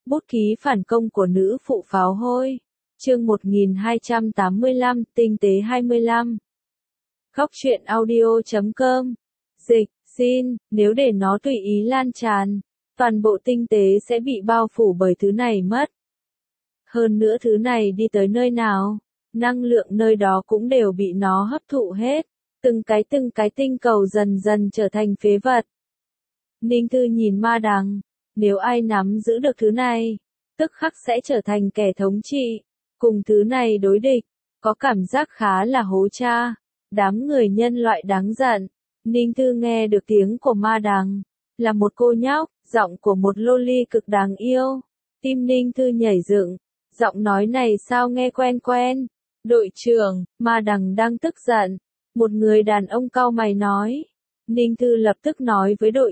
Bút ký phản công của nữ phụ pháo hôi. Chương 1285, tinh tế 25. Góc truyện audio.com. Dịch, xin, nếu để nó tùy ý lan tràn, toàn bộ tinh tế sẽ bị bao phủ bởi thứ này mất. Hơn nữa thứ này đi tới nơi nào, năng lượng nơi đó cũng đều bị nó hấp thụ hết. Từng cái tinh cầu dần dần trở thành phế vật. Ninh Thư nhìn Ma Đằng, nếu ai nắm giữ được thứ này, tức khắc sẽ trở thành kẻ thống trị, cùng thứ này đối địch, có cảm giác khá là hố cha, đám người nhân loại đáng giận. Ninh Thư nghe được tiếng của Ma Đằng, là một cô nhóc, giọng của một loli cực đáng yêu. Tim Ninh Thư nhảy dựng, giọng nói này sao nghe quen quen. Đội trưởng, Ma Đằng đang tức giận. Một người đàn ông cau mày nói. Ninh Thư lập tức nói với đội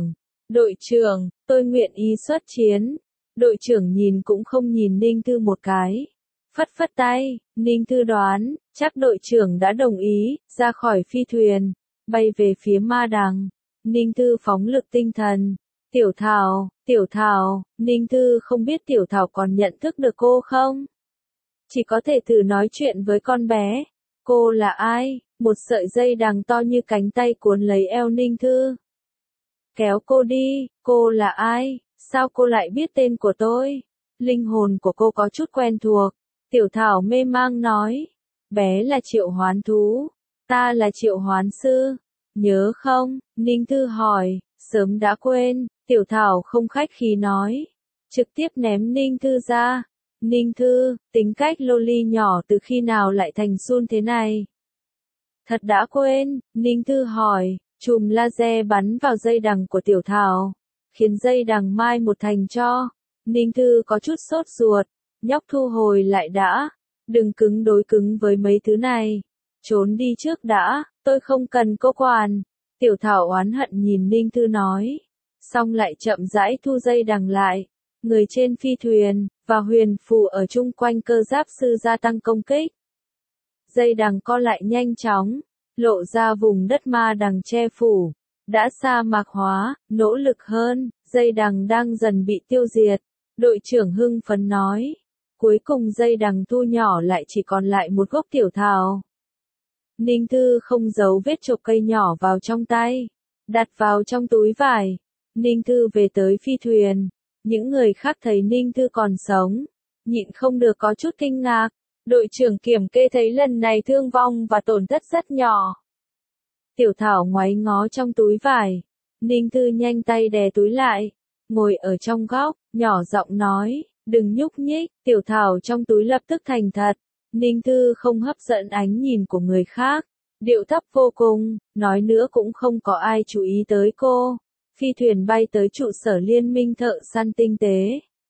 trưởng, tôi nguyện ý xuất chiến. Đội trưởng nhìn cũng không nhìn Ninh Thư một cái. Phất phất tay, Ninh Thư đoán, chắc đội trưởng đã đồng ý, ra khỏi phi thuyền, bay về phía Ma Đằng. Ninh Thư phóng lực tinh thần. Tiểu Thảo, Ninh Thư không biết Tiểu Thảo còn nhận thức được cô không? Chỉ có thể thử nói chuyện với con bé. Cô là ai? Một sợi dây đằng to như cánh tay cuốn lấy eo Ninh Thư. Kéo cô đi, cô là ai? Sao cô lại biết tên của tôi? Linh hồn của cô có chút quen thuộc. Tiểu Thảo mê mang nói. Bé là triệu hoán thú. Ta là triệu hoán sư. Nhớ không? Ninh Thư hỏi. Sớm đã quên. Tiểu Thảo không khách khí nói. Trực tiếp ném Ninh Thư ra. Ninh Thư, tính cách loli nhỏ từ khi nào lại thành sun thế này? Thật đã quên, Ninh Thư hỏi, chùm laser bắn vào dây đằng của Tiểu Thảo, khiến dây đằng mai một thành tro. Ninh Thư có chút sốt ruột, nhóc thu hồi lại đã, đừng cứng đối cứng với mấy thứ này, trốn đi trước đã, tôi không cần cô quản. Tiểu Thảo oán hận nhìn Ninh Thư nói, xong lại chậm rãi thu dây đằng lại. Người trên phi thuyền, và huyền phù ở chung quanh cơ giáp sư gia tăng công kích. Dây đằng co lại nhanh chóng, lộ ra vùng đất Ma Đằng che phủ, đã sa mạc hóa, nỗ lực hơn, dây đằng đang dần bị tiêu diệt. Đội trưởng hưng phấn nói, cuối cùng dây đằng thu nhỏ lại chỉ còn lại một gốc Tiểu Thảo. Ninh Thư không giấu vết chộp cây nhỏ vào trong tay, đặt vào trong túi vải. Ninh Thư về tới phi thuyền. Những người khác thấy Ninh Thư còn sống, nhịn không được có chút kinh ngạc. Đội trưởng kiểm kê thấy lần này thương vong và tổn thất rất nhỏ. Tiểu Thảo ngoáy ngó trong túi vải. Ninh Thư nhanh tay đè túi lại, ngồi ở trong góc, nhỏ giọng nói, đừng nhúc nhích. Tiểu Thảo trong túi lập tức thành thật. Ninh Thư không hấp dẫn ánh nhìn của người khác, điệu thấp vô cùng, nói nữa cũng không có ai chú ý tới cô. Phi thuyền bay tới trụ sở liên minh thợ săn tinh tế.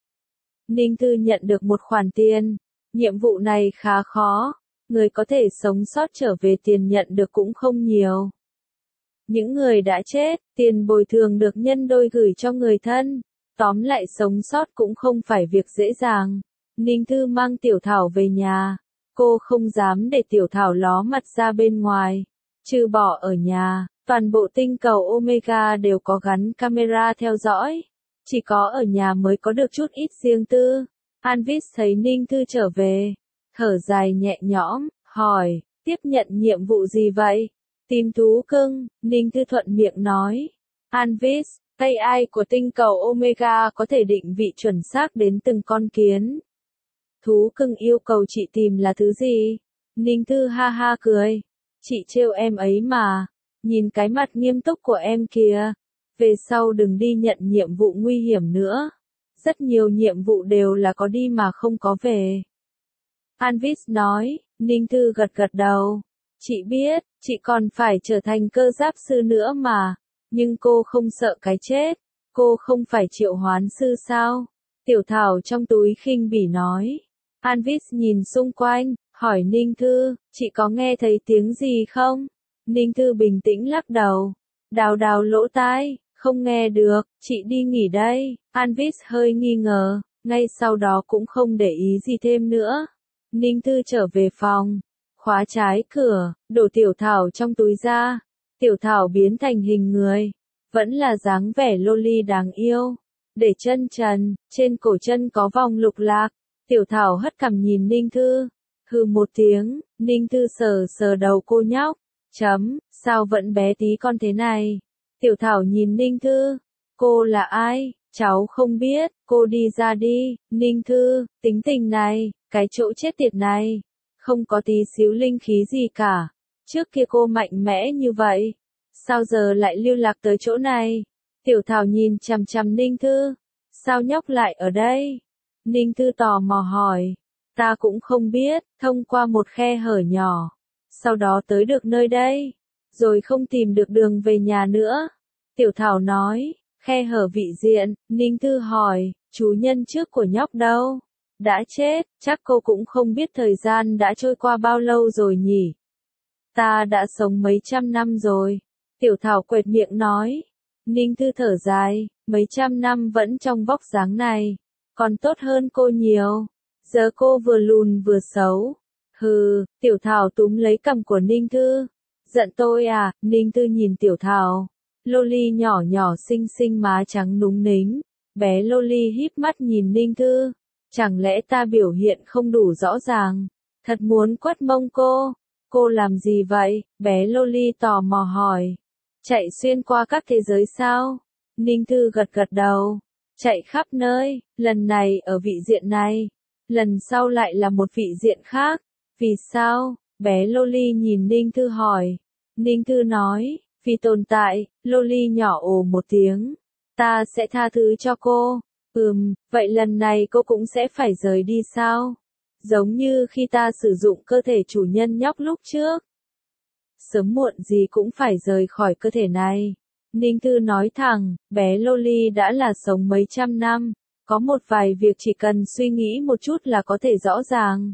Ninh Thư nhận được một khoản tiền. Nhiệm vụ này khá khó. Người có thể sống sót trở về tiền nhận được cũng không nhiều. Những người đã chết, tiền bồi thường được nhân đôi gửi cho người thân. Tóm lại sống sót cũng không phải việc dễ dàng. Ninh Thư mang Tiểu Thảo về nhà. Cô không dám để Tiểu Thảo ló mặt ra bên ngoài. Trừ bỏ ở nhà. Toàn bộ tinh cầu Omega đều có gắn camera theo dõi. Chỉ có ở nhà mới có được chút ít riêng tư. Anvis thấy Ninh Thư trở về, thở dài nhẹ nhõm, hỏi, tiếp nhận nhiệm vụ gì vậy? Tìm thú cưng, Ninh Thư thuận miệng nói. Anvis, AI của tinh cầu Omega có thể định vị chuẩn xác đến từng con kiến. Thú cưng yêu cầu chị tìm là thứ gì? Ninh Thư ha ha cười. Chị trêu em ấy mà. Nhìn cái mặt nghiêm túc của em kìa. Về sau đừng đi nhận nhiệm vụ nguy hiểm nữa. Rất nhiều nhiệm vụ đều là có đi mà không có về. Anvis nói. Ninh Thư gật gật đầu. Chị biết, chị còn phải trở thành cơ giáp sư nữa mà. Nhưng cô không sợ cái chết. Cô không phải triệu hoán sư sao? Tiểu Thảo trong túi khinh bỉ nói. Anvis nhìn xung quanh, hỏi Ninh Thư, chị có nghe thấy tiếng gì không? Ninh Thư bình tĩnh lắc đầu. Đào lỗ tai, không nghe được, chị đi nghỉ đây. Anvis hơi nghi ngờ, ngay sau đó cũng không để ý gì thêm nữa. Ninh Thư trở về phòng, khóa trái cửa, đổ Tiểu Thảo trong túi ra. Tiểu Thảo biến thành hình người, vẫn là dáng vẻ loli đáng yêu. để chân trần, trên cổ chân có vòng lục lạc. Tiểu Thảo hất cằm nhìn Ninh Thư. Hừ một tiếng, Ninh Thư sờ sờ đầu cô nhóc. Sao vẫn bé tí con thế này? Tiểu Thảo nhìn Ninh Thư. Cô là ai? Cháu không biết, cô đi ra đi. Ninh Thư, tính tình này, cái chỗ chết tiệt này. Không có tí xíu linh khí gì cả. Trước kia cô mạnh mẽ như vậy. Sao giờ lại lưu lạc tới chỗ này? Tiểu Thảo nhìn chằm chằm Ninh Thư. Sao nhóc lại ở đây? Ninh Thư tò mò hỏi. Ta cũng không biết, thông qua một khe hở nhỏ. Sau đó tới được nơi đây. Rồi không tìm được đường về nhà nữa. Tiểu Thảo nói. Khe hở vị diện, Ninh Thư hỏi. Chủ nhân trước của nhóc đâu? Đã chết, chắc cô cũng không biết thời gian đã trôi qua bao lâu rồi nhỉ? Ta đã sống mấy trăm năm rồi. Tiểu Thảo quệt miệng nói. Ninh Thư thở dài, mấy trăm năm vẫn trong vóc dáng này. Còn tốt hơn cô nhiều. Giờ cô vừa lùn vừa xấu. Hừ, Tiểu Thảo túm lấy cằm của Ninh Thư. Giận tôi à? Ninh Thư nhìn Tiểu Thảo. Loli nhỏ nhỏ xinh xinh má trắng núng nính. Bé Loli híp mắt nhìn Ninh Thư. Chẳng lẽ ta biểu hiện không đủ rõ ràng? Thật muốn quất mông cô. Cô làm gì vậy? Bé Loli tò mò hỏi. Chạy xuyên qua các thế giới sao? Ninh Thư gật gật đầu. Chạy khắp nơi, lần này ở vị diện này. Lần sau lại là một vị diện khác. Vì sao? Bé Loli nhìn Ninh Thư hỏi. Ninh Thư nói, vì tồn tại. Loli nhỏ ồ một tiếng. Ta sẽ tha thứ cho cô. Vậy lần này cô cũng sẽ phải rời đi sao? Giống như khi ta sử dụng cơ thể chủ nhân nhóc lúc trước. Sớm muộn gì cũng phải rời khỏi cơ thể này. Ninh Thư nói thẳng, bé Loli đã là sống mấy trăm năm. Có một vài việc chỉ cần suy nghĩ một chút là có thể rõ ràng.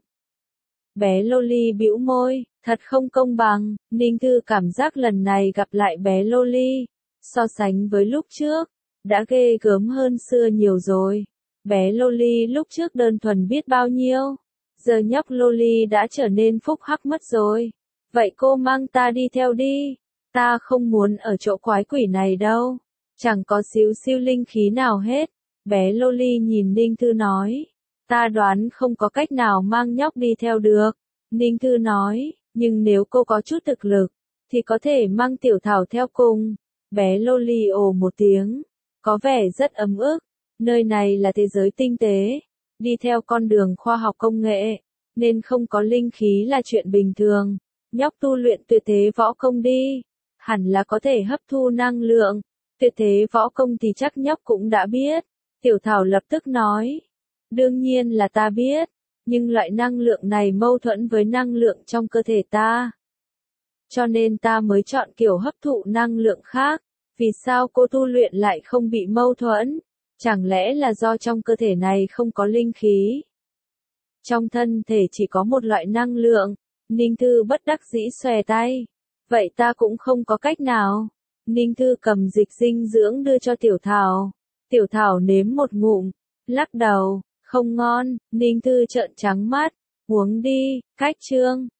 Bé Loli bĩu môi, thật không công bằng. Ninh Thư cảm giác lần này gặp lại bé Loli. So sánh với lúc trước. Đã ghê gớm hơn xưa nhiều rồi. Bé Loli lúc trước đơn thuần biết bao nhiêu. Giờ nhóc Loli đã trở nên phúc hắc mất rồi. Vậy cô mang ta đi theo đi. Ta không muốn ở chỗ quái quỷ này đâu. Chẳng có xíu siêu linh khí nào hết. Bé Loli nhìn Ninh Thư nói. Ta đoán không có cách nào mang nhóc đi theo được. Ninh Thư nói, nhưng nếu cô có chút thực lực, thì có thể mang Tiểu Thảo theo cùng. Bé Loli ồ một tiếng. Có vẻ rất ấm ức. Nơi này là thế giới tinh tế. Đi theo con đường khoa học công nghệ. Nên không có linh khí là chuyện bình thường. Nhóc tu luyện tuyệt thế võ công đi. Hẳn là có thể hấp thu năng lượng. Tuyệt thế võ công thì chắc nhóc cũng đã biết. Tiểu Thảo lập tức nói. Đương nhiên là ta biết. Nhưng loại năng lượng này mâu thuẫn với năng lượng trong cơ thể ta. Cho nên ta mới chọn kiểu hấp thụ năng lượng khác. Vì sao cô tu luyện lại không bị mâu thuẫn? Chẳng lẽ là do trong cơ thể này không có linh khí? Trong thân thể chỉ có một loại năng lượng. Ninh Thư bất đắc dĩ xòe tay. Vậy ta cũng không có cách nào. Ninh Thư cầm dịch dinh dưỡng đưa cho Tiểu Thảo. Tiểu Thảo nếm một ngụm. Lắc đầu. Không ngon. Ninh Thư trợn trắng mắt. Uống đi. Cách chương.